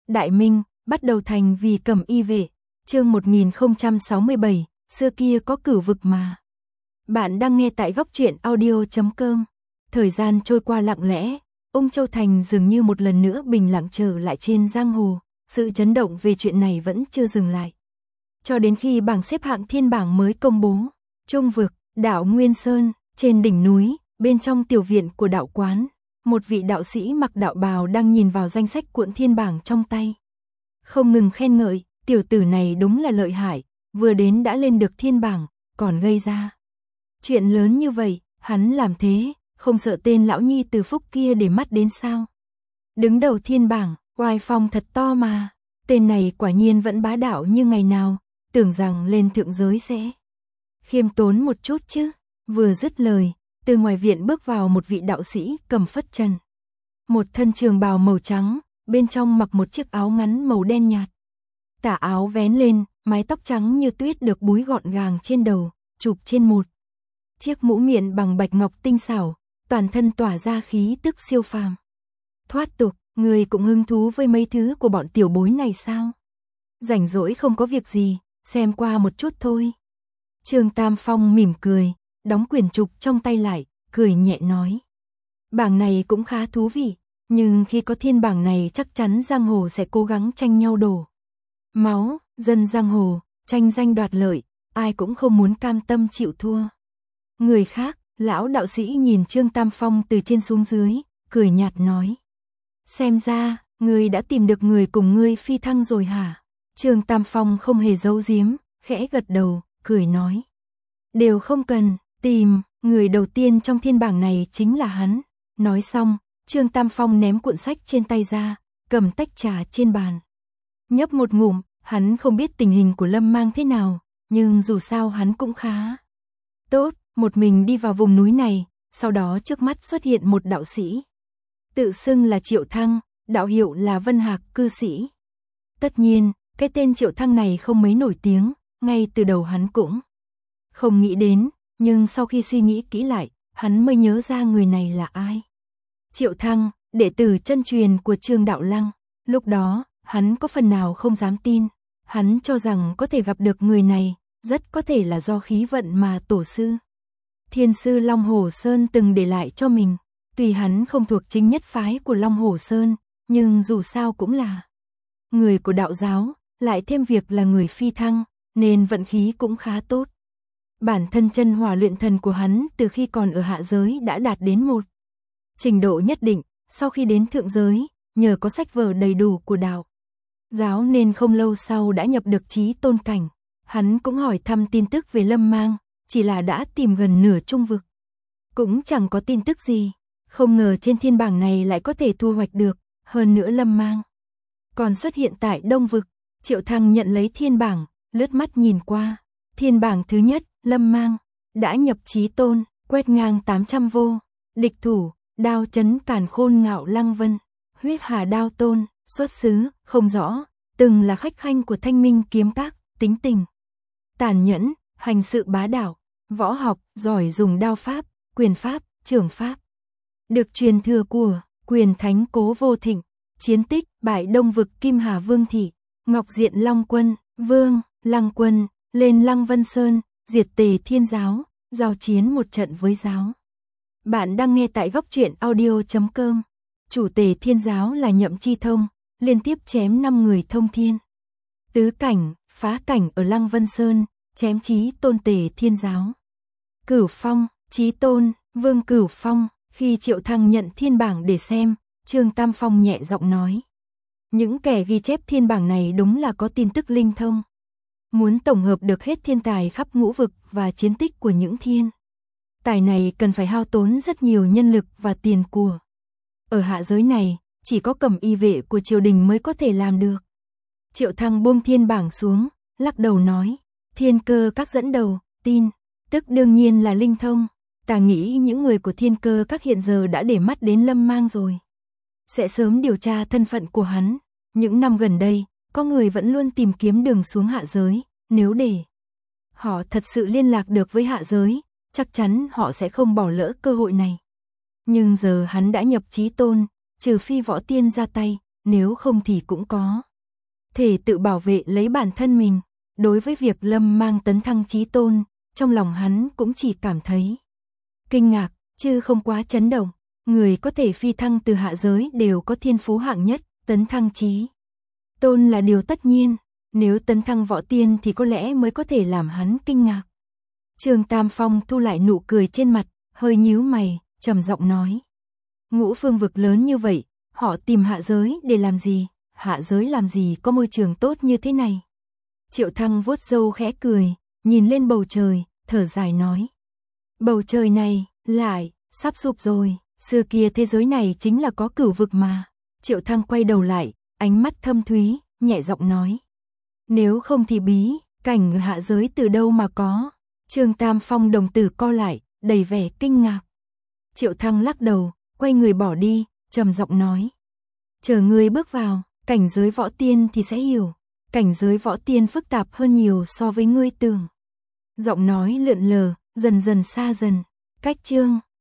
Đại Minh, bắt đầu thành vì Cẩm Y vệ, chương 1067, xưa kia có cửu vực mà. Bạn đang nghe tại góc truyện audio.com. Thời gian trôi qua lặng lẽ, Ung Châu Thành dường như một lần nữa bình lặng trở lại trên giang hồ, sự chấn động về chuyện này vẫn chưa dừng lại. Cho đến khi bảng xếp hạng thiên bảng mới công bố, Trung vực, đảo Nguyên Sơn, trên đỉnh núi, bên trong tiểu viện của đạo quán, một vị đạo sĩ mặc đạo bào đang nhìn vào danh sách cuộn thiên bảng trong tay. Không ngừng khen ngợi, tiểu tử này đúng là lợi hại, vừa đến đã lên được thiên bảng, còn gây ra chuyện lớn như vậy, hắn làm thế, không sợ tên lão nhi từ phúc kia để mắt đến sao. Đứng đầu thiên bảng, oai phong thật to mà, tên này quả nhiên vẫn bá đạo như ngày nào, tưởng rằng lên thượng giới sẽ khiêm tốn một chút chứ. Vừa dứt lời, từ ngoài viện bước vào một vị đạo sĩ cầm phất trần. Một thân trường bào màu trắng, bên trong mặc một chiếc áo ngắn màu đen nhạt. Tà áo vén lên, mái tóc trắng như tuyết được búi gọn gàng trên đầu, chụp trên một chiếc mũ miệng bằng bạch ngọc tinh xảo, toàn thân tỏa ra khí tức siêu phàm. Thoát tục, người cũng hứng thú với mấy thứ của bọn tiểu bối này sao? Rảnh rỗi không có việc gì, xem qua một chút thôi. Trương Tam Phong mỉm cười, đóng quyển trục trong tay lại, cười nhẹ nói. Bảng này cũng khá thú vị, nhưng khi có thiên bảng này chắc chắn giang hồ sẽ cố gắng tranh nhau đổ máu, dân giang hồ, tranh danh đoạt lợi, ai cũng không muốn cam tâm chịu thua. Người khác, lão đạo sĩ nhìn Trương Tam Phong từ trên xuống dưới, cười nhạt nói. Xem ra, ngươi đã tìm được người cùng ngươi phi thăng rồi hả? Trương Tam Phong không hề giấu giếm, khẽ gật đầu, cười nói. Đều không cần, tìm, người đầu tiên trong thiên bảng này chính là hắn. Nói xong, Trương Tam Phong ném cuộn sách trên tay ra, cầm tách trà trên bàn. Nhấp một ngụm, hắn không biết tình hình của Lâm Mang thế nào, nhưng dù sao hắn cũng khá tốt, một mình đi vào vùng núi này, sau đó trước mắt xuất hiện một đạo sĩ. Tự xưng là Triệu Thăng, đạo hiệu là Vân Hạc cư sĩ. Tất nhiên, cái tên Triệu Thăng này không mấy nổi tiếng, ngay từ đầu hắn cũng không nghĩ đến, nhưng sau khi suy nghĩ kỹ lại, hắn mới nhớ ra người này là ai. Triệu Thăng, đệ tử chân truyền của Trương Đạo Lăng, lúc đó, hắn có phần nào không dám tin, hắn cho rằng có thể gặp được người này, rất có thể là do khí vận mà tổ sư Thiên sư Long Hồ Sơn từng để lại cho mình. Tuy hắn không thuộc chính nhất phái của Long Hồ Sơn, nhưng dù sao cũng là người của đạo giáo, lại thêm việc là người phi thăng, nên vận khí cũng khá tốt. Bản thân chân hỏa luyện thần của hắn từ khi còn ở hạ giới đã đạt đến một trình độ nhất định, sau khi đến thượng giới, nhờ có sách vở đầy đủ của đạo giáo nên không lâu sau đã nhập được chí tôn cảnh. Hắn cũng hỏi thăm tin tức về Lâm Mang, chỉ là đã tìm gần nửa trung vực, cũng chẳng có tin tức gì. Không ngờ trên thiên bảng này lại có thể thu hoạch được, hơn nữa Lâm Mang còn xuất hiện tại đông vực. Triệu Thăng nhận lấy thiên bảng, lướt mắt nhìn qua. Thiên bảng thứ nhất, Lâm Mang đã nhập chí tôn, quét ngang 800 vô. Địch thủ, đao chấn càn khôn ngạo lăng vân, huyết hà đao tôn, xuất xứ, không rõ, từng là khách khanh của Thanh Minh kiếm các, tính tình tàn nhẫn, hành sự bá đạo, võ học, giỏi dùng đao pháp, quyền pháp, trường pháp. Được truyền thừa của Quyền Thánh Cố Vô Thịnh, chiến tích, bại đông vực Kim Hà Vương Thị, Ngọc Diện Long Quân, Vương, Lăng Quân, lên Lăng Vân Sơn, diệt Tề Thiên Giáo, giao chiến một trận với giáo. Bạn đang nghe tại góc truyện audio.com. Chủ Tề Thiên Giáo là Nhậm Chi Thông, liên tiếp chém 5 người thông thiên tứ cảnh, phá cảnh ở Lăng Vân Sơn, chém chí tôn Tề Thiên Giáo. Cửu Phong, chí tôn, Vương Cửu Phong. Khi Triệu Thăng nhận thiên bảng để xem, Trương Tam Phong nhẹ giọng nói. Những kẻ ghi chép thiên bảng này đúng là có tin tức linh thông. Muốn tổng hợp được hết thiên tài khắp ngũ vực và chiến tích của những thiên tài này cần phải hao tốn rất nhiều nhân lực và tiền của. Ở hạ giới này, chỉ có Cẩm Y vệ của triều đình mới có thể làm được. Triệu Thăng buông thiên bảng xuống, lắc đầu nói. Thiên Cơ các dẫn đầu, tin tức đương nhiên là linh thông. Ta nghĩ những người của Thiên Cơ các hiện giờ đã để mắt đến Lâm Mang rồi. Sẽ sớm điều tra thân phận của hắn. Những năm gần đây, có người vẫn luôn tìm kiếm đường xuống hạ giới. Nếu để họ thật sự liên lạc được với hạ giới, chắc chắn họ sẽ không bỏ lỡ cơ hội này. Nhưng giờ hắn đã nhập chí tôn, trừ phi võ tiên ra tay, nếu không thì cũng có thể tự bảo vệ lấy bản thân mình. Đối với việc Lâm Mang tấn thăng chí tôn, trong lòng hắn cũng chỉ cảm thấy kinh ngạc, chứ không quá chấn động. Người có thể phi thăng từ hạ giới đều có thiên phú hạng nhất, tấn thăng chí tôn là điều tất nhiên, nếu tấn thăng võ tiên thì có lẽ mới có thể làm hắn kinh ngạc. Trương Tam Phong thu lại nụ cười trên mặt, hơi nhíu mày, trầm giọng nói. Ngũ phương vực lớn như vậy, họ tìm hạ giới để làm gì? Hạ giới làm gì có môi trường tốt như thế này? Triệu Thăng vuốt râu khẽ cười, nhìn lên bầu trời, thở dài nói. Bầu trời này, lại, sắp sụp rồi, xưa kia thế giới này chính là có cửu vực mà. Triệu Thăng quay đầu lại, ánh mắt thâm thúy, nhẹ giọng nói. Nếu không thì bí, cảnh hạ giới từ đâu mà có? Trương Tam Phong đồng tử co lại, đầy vẻ kinh ngạc. Triệu Thăng lắc đầu, quay người bỏ đi, trầm giọng nói. Chờ ngươi bước vào, cảnh giới võ tiên thì sẽ hiểu. Cảnh giới võ tiên phức tạp hơn nhiều so với ngươi tưởng. Giọng nói lượn lờ, dần dần xa dần. Cách chương